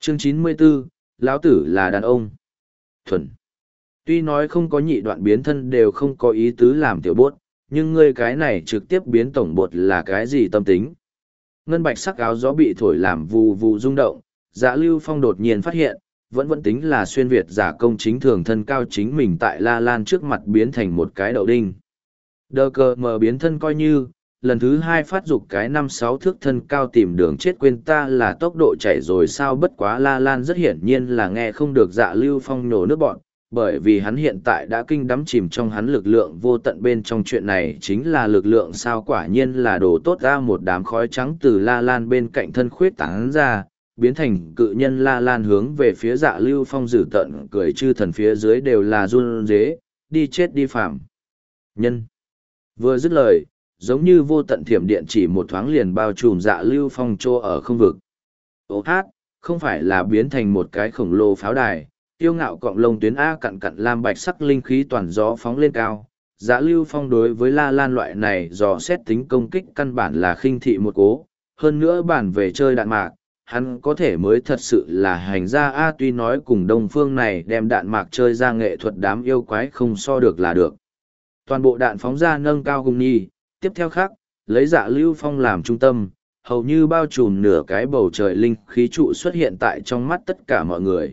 Chương 94, lão tử là đàn ông. Thuần. Tuy nói không có nhị đoạn biến thân đều không có ý tứ làm tiểu bốt, nhưng ngươi cái này trực tiếp biến tổng bột là cái gì tâm tính? Ngân bạch sắc áo gió bị thổi làm vù vù rung động, Dạ Lưu Phong đột nhiên phát hiện, vẫn tính là xuyên Việt giả công chính thường thân cao chính mình tại La Lan trước mặt biến thành một cái đậu đinh. Đờ cờ mờ biến thân coi như, lần thứ hai phát dục cái 5-6 thước thân cao tìm đường chết quên ta là tốc độ chạy rồi sao, bất quá La Lan rất hiển nhiên là nghe không được Dạ Lưu Phong nổ nước bọn, bởi vì hắn hiện tại đã kinh đắm chìm trong hắn lực lượng vô tận bên trong chuyện này chính là lực lượng sao, quả nhiên là đồ tốt ra. Một đám khói trắng từ La Lan bên cạnh thân khuyết tán ra, biến thành cự nhân La Lan hướng về phía Dạ Lưu Phong dữ tận cười, chư thần phía dưới đều là run rế, đi chết đi phạm nhân. Vừa dứt lời, giống như vô tận thiểm điện chỉ một thoáng liền bao trùm Dạ Lưu Phong trô ở không vực. Ô hát, không phải là biến thành một cái khổng lồ pháo đài, tiêu ngạo cọng lông tuyến A cặn cặn lam bạch sắc linh khí toàn gió phóng lên cao. Dạ Lưu Phong đối với La Lan loại này dò xét tính công kích căn bản là khinh thị một cố, hơn nữa bản về chơi đạn mạc, hắn có thể mới thật sự là hành gia A, tuy nói cùng đông phương này đem đạn mạc chơi ra nghệ thuật đám yêu quái không so được là được. Toàn bộ đạn phóng ra nâng cao hùng nhi, tiếp theo khác, lấy Dạ Lưu Phong làm trung tâm, hầu như bao trùm nửa cái bầu trời linh khí trụ xuất hiện tại trong mắt tất cả mọi người.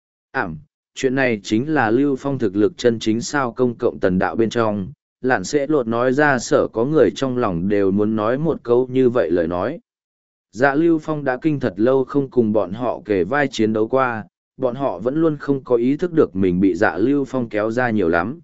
Chuyện này chính là Lưu Phong thực lực chân chính sao, công cộng tần đạo bên trong, Lạn sẽ lột nói ra sở có người trong lòng đều muốn nói một câu như vậy lời nói. Dạ Lưu Phong đã kinh thật lâu không cùng bọn họ kề vai chiến đấu qua, bọn họ vẫn luôn không có ý thức được mình bị Dạ Lưu Phong kéo ra nhiều lắm.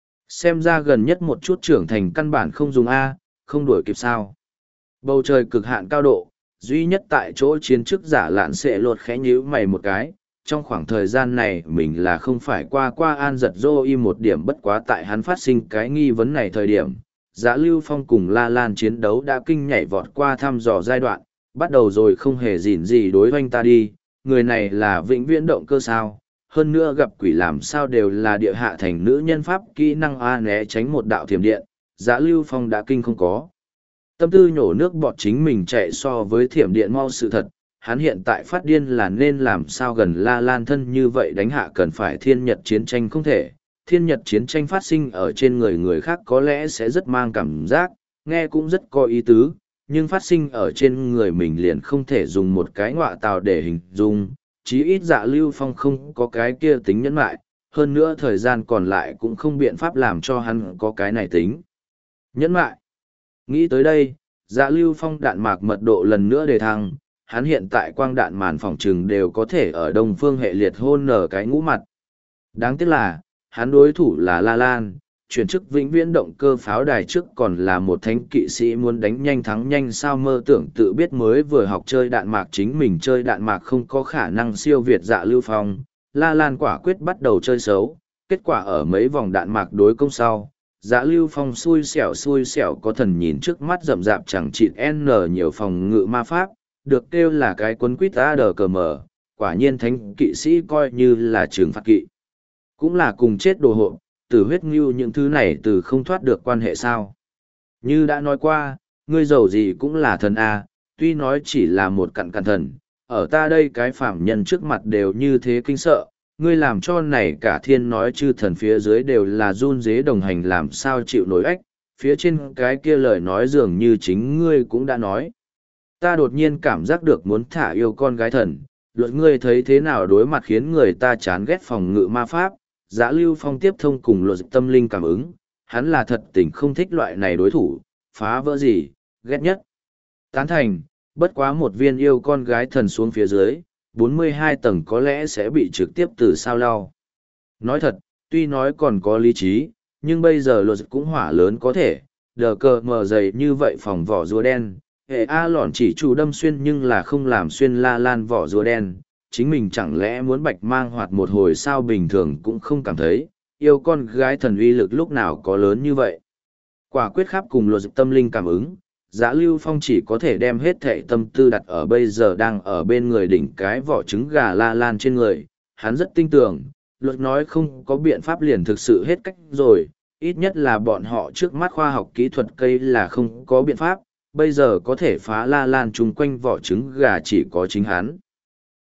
Xem ra gần nhất một chút trưởng thành căn bản không dùng A, không đuổi kịp sao. Bầu trời cực hạn cao độ, duy nhất tại chỗ chiến chức giả Lạn sẽ lột khẽ nhíu mày một cái. Trong khoảng thời gian này mình là không phải qua an giật dô y một điểm, bất quá tại hắn phát sinh cái nghi vấn này thời điểm. Dạ Lưu Phong cùng La Lan chiến đấu đã kinh nhảy vọt qua thăm dò giai đoạn, bắt đầu rồi không hề gìn gì đối hoanh ta đi, người này là vĩnh viễn động cơ sao, hơn nữa gặp quỷ làm sao đều là địa hạ thành nữ nhân pháp kỹ năng A né tránh một đạo thiểm điện, Dạ Lưu Phong đã kinh không có. Tâm tư nhổ nước bọt chính mình chạy so với thiểm điện mau sự thật, hắn hiện tại phát điên là nên làm sao gần La Lan thân như vậy đánh hạ cần phải thiên nhật chiến tranh không thể. Thiên nhật chiến tranh phát sinh ở trên người người khác có lẽ sẽ rất mang cảm giác, nghe cũng rất có ý tứ, nhưng phát sinh ở trên người mình liền không thể dùng một cái ngọa tào để hình dung, chí ít Dạ Lưu Phong không có cái kia tính nhẫn lại, hơn nữa thời gian còn lại cũng không biện pháp làm cho hắn có cái này tính nhẫn lại. Nghĩ tới đây, Dạ Lưu Phong đạn mạc mật độ lần nữa đề thăng, hắn hiện tại quang đạn màn phòng trừng đều có thể ở đông phương hệ liệt hôn nở cái ngũ mặt. Đáng tiếc là, hắn đối thủ là La Lan, chuyển chức vĩnh viễn động cơ pháo đài trước còn là một thánh kỵ sĩ muốn đánh nhanh thắng nhanh sao, mơ tưởng tự biết mới vừa học chơi đạn mạc chính mình chơi đạn mạc không có khả năng siêu việt Dạ Lưu Phong. La Lan quả quyết bắt đầu chơi xấu, kết quả ở mấy vòng đạn mạc đối công sau. Dạ Lưu Phong xui xẻo có thần nhìn trước mắt rậm rạp chẳng chịt N nhiều phòng ngự ma pháp, được kêu là cái quân quýt ADCM, quả nhiên thánh kỵ sĩ coi như là trường phạt kỵ. Cũng là cùng chết đồ hộ, tử huyết ngưu những thứ này từ không thoát được quan hệ sao. Như đã nói qua, ngươi giàu gì cũng là thần A, tuy nói chỉ là một cặn thần, ở ta đây cái phạm nhân trước mặt đều như thế kinh sợ, ngươi làm cho này cả thiên nói chư thần phía dưới đều là run dế đồng hành làm sao chịu nổi ách, phía trên cái kia lời nói dường như chính ngươi cũng đã nói. Ta đột nhiên cảm giác được muốn thả yêu con gái thần, luật ngươi thấy thế nào đối mặt khiến người ta chán ghét phòng ngự ma pháp. Dạ Lưu Phong tiếp thông cùng luật tâm linh cảm ứng, hắn là thật tình không thích loại này đối thủ, phá vỡ gì, ghét nhất. Tán thành, bất quá một viên yêu con gái thần xuống phía dưới, 42 tầng có lẽ sẽ bị trực tiếp từ sao lao. Nói thật, tuy nói còn có lý trí, nhưng bây giờ luật cũng hỏa lớn có thể, đờ cờ mờ dày như vậy phòng vỏ rùa đen. Hệ A lọn chỉ chủ đâm xuyên nhưng là không làm xuyên La Lan vỏ rùa đen, chính mình chẳng lẽ muốn bạch mang hoạt một hồi sao, bình thường cũng không cảm thấy, yêu con gái thần uy lực lúc nào có lớn như vậy. Quả quyết khắp cùng luật tâm linh cảm ứng, Dạ Lưu Phong chỉ có thể đem hết thệ tâm tư đặt ở bây giờ đang ở bên người đỉnh cái vỏ trứng gà La Lan trên người, hắn rất tin tưởng, luật nói không có biện pháp liền thực sự hết cách rồi, ít nhất là bọn họ trước mắt khoa học kỹ thuật cây là không có biện pháp. Bây giờ có thể phá La Lan chung quanh vỏ trứng gà chỉ có chính hắn.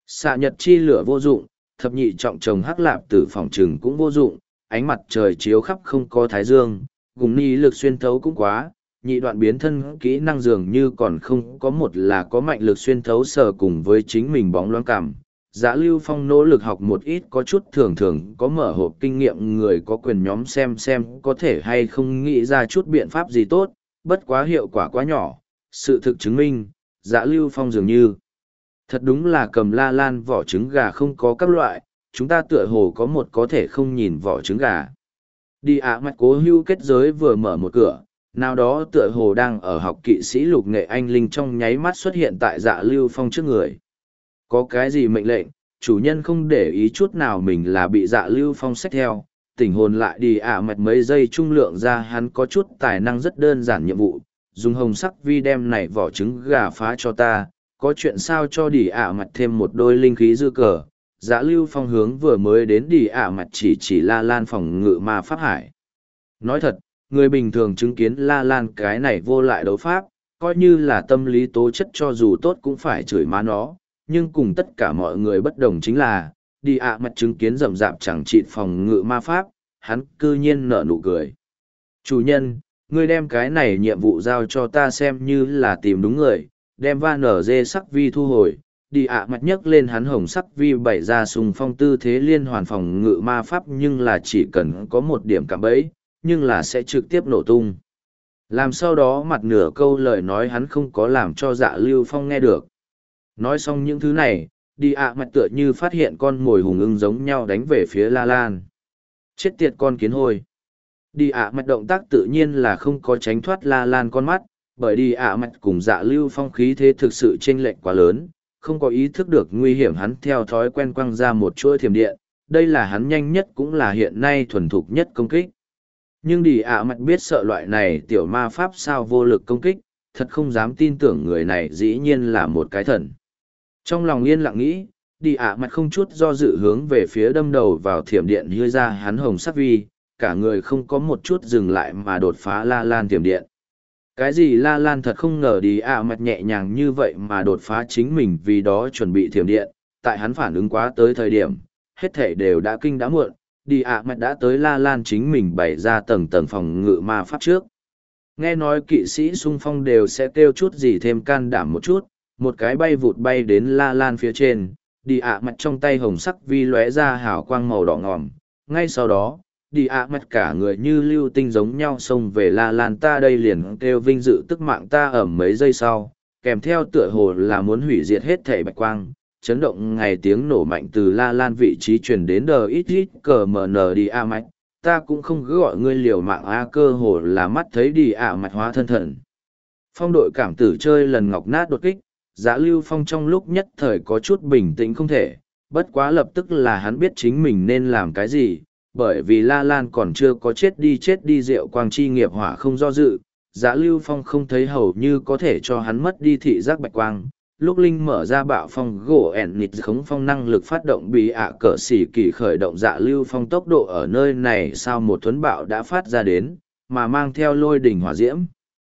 Xạ nhật chi lửa vô dụng, thập nhị trọng trồng hắc lạp tử phòng trừng cũng vô dụng, ánh mặt trời chiếu khắp không có thái dương, gùng ni lực xuyên thấu cũng quá, nhị đoạn biến thân kỹ năng dường như còn không có một là có mạnh lực xuyên thấu sở cùng với chính mình bóng loáng cảm. Dạ Lưu Phong nỗ lực học một ít có chút thường thường có mở hộp kinh nghiệm người có quyền nhóm xem có thể hay không nghĩ ra chút biện pháp gì tốt, bất quá hiệu quả quá nhỏ. Sự thực chứng minh, Dạ Lưu Phong dường như thật đúng là cầm la lan vỏ trứng gà không có các loại, chúng ta tựa hồ có một có thể không nhìn vỏ trứng gà. Đi ạ mặt cố hưu kết giới vừa mở một cửa, nào đó tựa hồ đang ở học kỵ sĩ lục nghệ anh linh trong nháy mắt xuất hiện tại Dạ Lưu Phong trước người. Có cái gì mệnh lệnh, chủ nhân không để ý chút nào mình là bị Dạ Lưu Phong xách theo, tỉnh hồn lại đi ạ mặt mấy giây trung lượng ra hắn có chút tài năng rất đơn giản nhiệm vụ, dùng hồng sắc vi đem này vỏ trứng gà phá cho ta, có chuyện sao cho đi ạ mặt thêm một đôi linh khí dư cờ. Dạ Lưu Phong hướng vừa mới đến đi ạ mặt chỉ La Lan phòng ngự ma pháp hải. Nói thật, người bình thường chứng kiến La Lan cái này vô lại đấu pháp, coi như là tâm lý tố chất cho dù tốt cũng phải chửi má nó, nhưng cùng tất cả mọi người bất đồng chính là, đi ạ mặt chứng kiến rầm rạp chẳng trị phòng ngự ma pháp, hắn cư nhiên nở nụ cười. Chủ nhân, ngươi đem cái này nhiệm vụ giao cho ta xem như là tìm đúng người, đem va nở dê sắc vi thu hồi. Đi ạ mặt nhấc lên hắn hồng sắc vi bày ra sùng phong tư thế liên hoàn phòng ngự ma pháp nhưng là chỉ cần có một điểm cạm bẫy, nhưng là sẽ trực tiếp nổ tung. Làm sau đó mặt nửa câu lời nói hắn không có làm cho Dạ Lưu Phong nghe được. Nói xong những thứ này, đi ạ mặt tựa như phát hiện con mồi hùng ưng giống nhau đánh về phía La Lan. Chết tiệt con kiến hôi. Đi ạ mặt động tác tự nhiên là không có tránh thoát La Lan con mắt, bởi đi ạ mặt cùng Dạ Lưu Phong khí thế thực sự chênh lệch quá lớn, không có ý thức được nguy hiểm hắn theo thói quen quăng ra một chuỗi thiểm điện, đây là hắn nhanh nhất cũng là hiện nay thuần thục nhất công kích. Nhưng đi ạ mặt biết sợ loại này tiểu ma pháp sao vô lực công kích, thật không dám tin tưởng người này dĩ nhiên là một cái thần. Trong lòng yên lặng nghĩ, đi ạ mặt không chút do dự hướng về phía đâm đầu vào thiểm điện như ra hắn hồng sắc vi, cả người không có một chút dừng lại mà đột phá La Lan thiểm điện. Cái gì La Lan thật không ngờ đi ạ mặt nhẹ nhàng như vậy mà đột phá chính mình vì đó chuẩn bị thiểm điện, tại hắn phản ứng quá tới thời điểm, hết thể đều đã kinh đã muộn, đi ạ mặt đã tới La Lan chính mình bày ra tầng tầng phòng ngự ma pháp trước. Nghe nói kỵ sĩ xung phong đều sẽ kêu chút gì thêm can đảm một chút, một cái bay vụt bay đến La Lan phía trên, đi ạ mặt trong tay hồng sắc vi lóe ra hào quang màu đỏ ngòm, ngay sau đó đi ạ mặt cả người như lưu tinh giống nhau xông về La Lan ta đây liền kêu vinh dự tức mạng ta ở mấy giây sau, kèm theo tựa hồ là muốn hủy diệt hết thể bạch quang, chấn động ngày tiếng nổ mạnh từ La Lan vị trí truyền đến đờ ít ít cờ mờ nờ đi ạ mặt, ta cũng không cứ gọi ngươi liều mạng a cơ hồ là mắt thấy đi ạ mặt hóa thân thần. Phong đội cảm tử chơi lần ngọc nát đột kích, Dạ Lưu Phong trong lúc nhất thời có chút bình tĩnh không thể, bất quá lập tức là hắn biết chính mình nên làm cái gì, bởi vì La Lan còn chưa có chết đi rượu quang chi nghiệp hỏa không do dự, Dạ Lưu Phong không thấy hầu như có thể cho hắn mất đi thị giác bạch quang. Lúc Linh mở ra bạo phong gỗ ẻn nịt khống phong năng lực phát động bị ạ cỡ xỉ kỳ khởi động Dạ Lưu Phong tốc độ ở nơi này sao một thuấn bạo đã phát ra đến, mà mang theo lôi đỉnh hỏa diễm.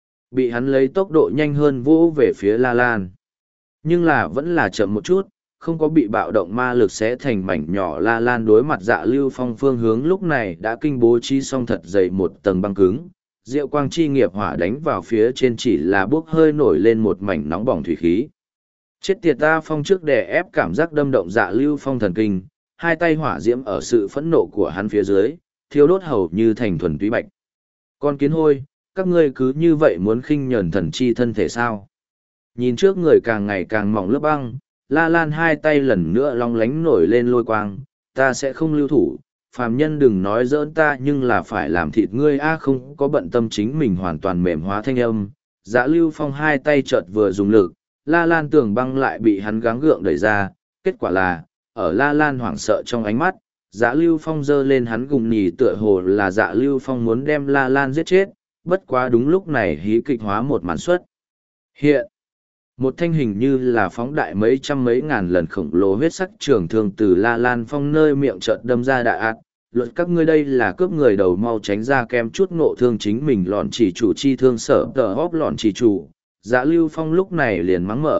Bị hắn lấy tốc độ nhanh hơn vỗ về phía La Lan. Nhưng là vẫn là chậm một chút, không có bị bạo động ma lực xé thành mảnh nhỏ. La Lan đối mặt Dạ Lưu Phong phương hướng lúc này đã kinh bố trí xong thật dày một tầng băng cứng, diệu quang chi nghiệp hỏa đánh vào phía trên chỉ là bốc hơi nổi lên một mảnh nóng bỏng thủy khí. Chết tiệt ta Phong trước đè ép cảm giác đâm động Dạ Lưu Phong thần kinh, hai tay hỏa diễm ở sự phẫn nộ của hắn phía dưới, thiêu đốt hầu như thành thuần túy bạch. Con kiến hôi, các ngươi cứ như vậy muốn khinh nhẫn thần chi thân thể sao? Nhìn trước người càng ngày càng mỏng lớp băng, La Lan hai tay lần nữa long lánh nổi lên lôi quang, ta sẽ không lưu thủ, phàm nhân đừng nói giỡn ta nhưng là phải làm thịt ngươi a không có bận tâm chính mình hoàn toàn mềm hóa thanh âm. Dạ Lưu Phong hai tay chợt vừa dùng lực, La Lan tường băng lại bị hắn gắng gượng đẩy ra, kết quả là, ở La Lan hoảng sợ trong ánh mắt, Dạ Lưu Phong giơ lên hắn gùng nhì tựa hồ là Dạ Lưu Phong muốn đem La Lan giết chết, bất quá đúng lúc này hí kịch hóa một màn xuất. Hiện, một thanh hình như là phóng đại mấy trăm mấy ngàn lần khổng lồ huyết sắc trường thương từ La Lan Phong nơi miệng chợt đâm ra đại ác. Luật các ngươi đây là cướp người đầu mau tránh ra kem chút ngộ thương chính mình lọn chỉ chủ chi thương sở tờ hóp lọn chỉ chủ. Dạ Lưu Phong lúc này liền mắng mở,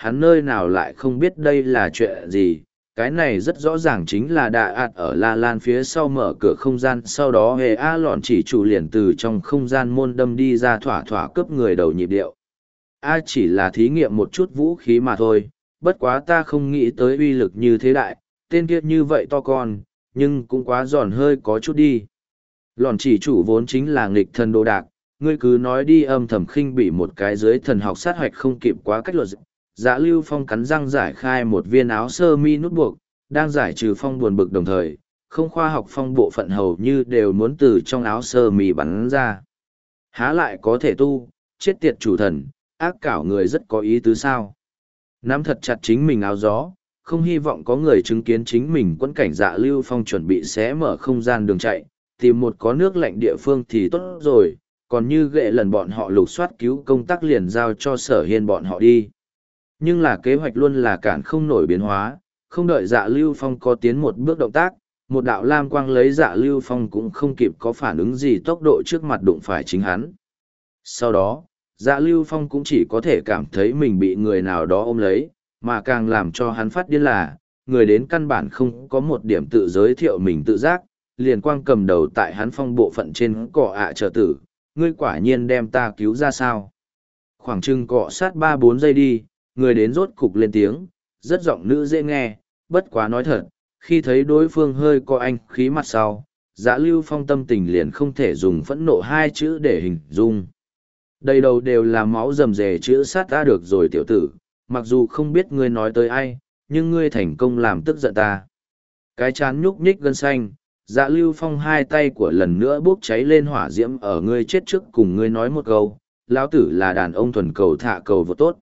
hắn nơi nào lại không biết đây là chuyện gì. Cái này rất rõ ràng chính là đạ ạt ở La Lan phía sau mở cửa không gian, sau đó hề A lọn chỉ chủ liền từ trong không gian môn đâm đi ra thỏa thỏa cướp người đầu nhịp điệu. A chỉ là thí nghiệm một chút vũ khí mà thôi, bất quá ta không nghĩ tới uy lực như thế đại, tên kia như vậy to con, nhưng cũng quá giòn hơi có chút đi. Lọn chỉ chủ vốn chính là nghịch thần đồ đạc, ngươi cứ nói đi âm thầm khinh bị một cái dưới thần học sát hoạch không kịp quá cách luật. Dạ Lưu Phong cắn răng giải khai một viên áo sơ mi nút buộc, đang giải trừ phong buồn bực đồng thời, không khoa học phong bộ phận hầu như đều muốn từ trong áo sơ mi bắn ra. Há lại có thể tu, chết tiệt chủ thần, ác cảo người rất có ý tứ sao. Nắm thật chặt chính mình áo gió, không hy vọng có người chứng kiến chính mình quẫn cảnh Dạ Lưu Phong chuẩn bị xé mở không gian đường chạy, tìm một có nước lạnh địa phương thì tốt rồi, còn như ghệ lần bọn họ lục soát cứu công tác liền giao cho Sở Hiên bọn họ đi. Nhưng là kế hoạch luôn là cản không nổi biến hóa, không đợi Dạ Lưu Phong có tiến một bước động tác, một đạo lam quang lấy Dạ Lưu Phong cũng không kịp có phản ứng gì tốc độ trước mặt đụng phải chính hắn. Sau đó, Dạ Lưu Phong cũng chỉ có thể cảm thấy mình bị người nào đó ôm lấy, mà càng làm cho hắn phát điên là, người đến căn bản không có một điểm tự giới thiệu mình tự giác, liền quang cầm đầu tại hắn phong bộ phận trên cỏ ạ trợ tử, ngươi quả nhiên đem ta cứu ra sao. Khoảng chừng cọ sát 3-4 giây đi, người đến rốt cục lên tiếng, rất giọng nữ dễ nghe, bất quá nói thật, khi thấy đối phương hơi có anh khí mặt sau, Dạ Lưu Phong tâm tình liền không thể dùng phẫn nộ hai chữ để hình dung. Đầy đầu đều là máu rầm rề chữ sát ta được rồi tiểu tử, mặc dù không biết ngươi nói tới ai, nhưng ngươi thành công làm tức giận ta. Cái chán nhúc nhích gân xanh, Dạ Lưu Phong hai tay của lần nữa bốc cháy lên hỏa diễm ở ngươi chết trước cùng ngươi nói một câu, lão tử là đàn ông thuần cầu thả cầu vô tốt.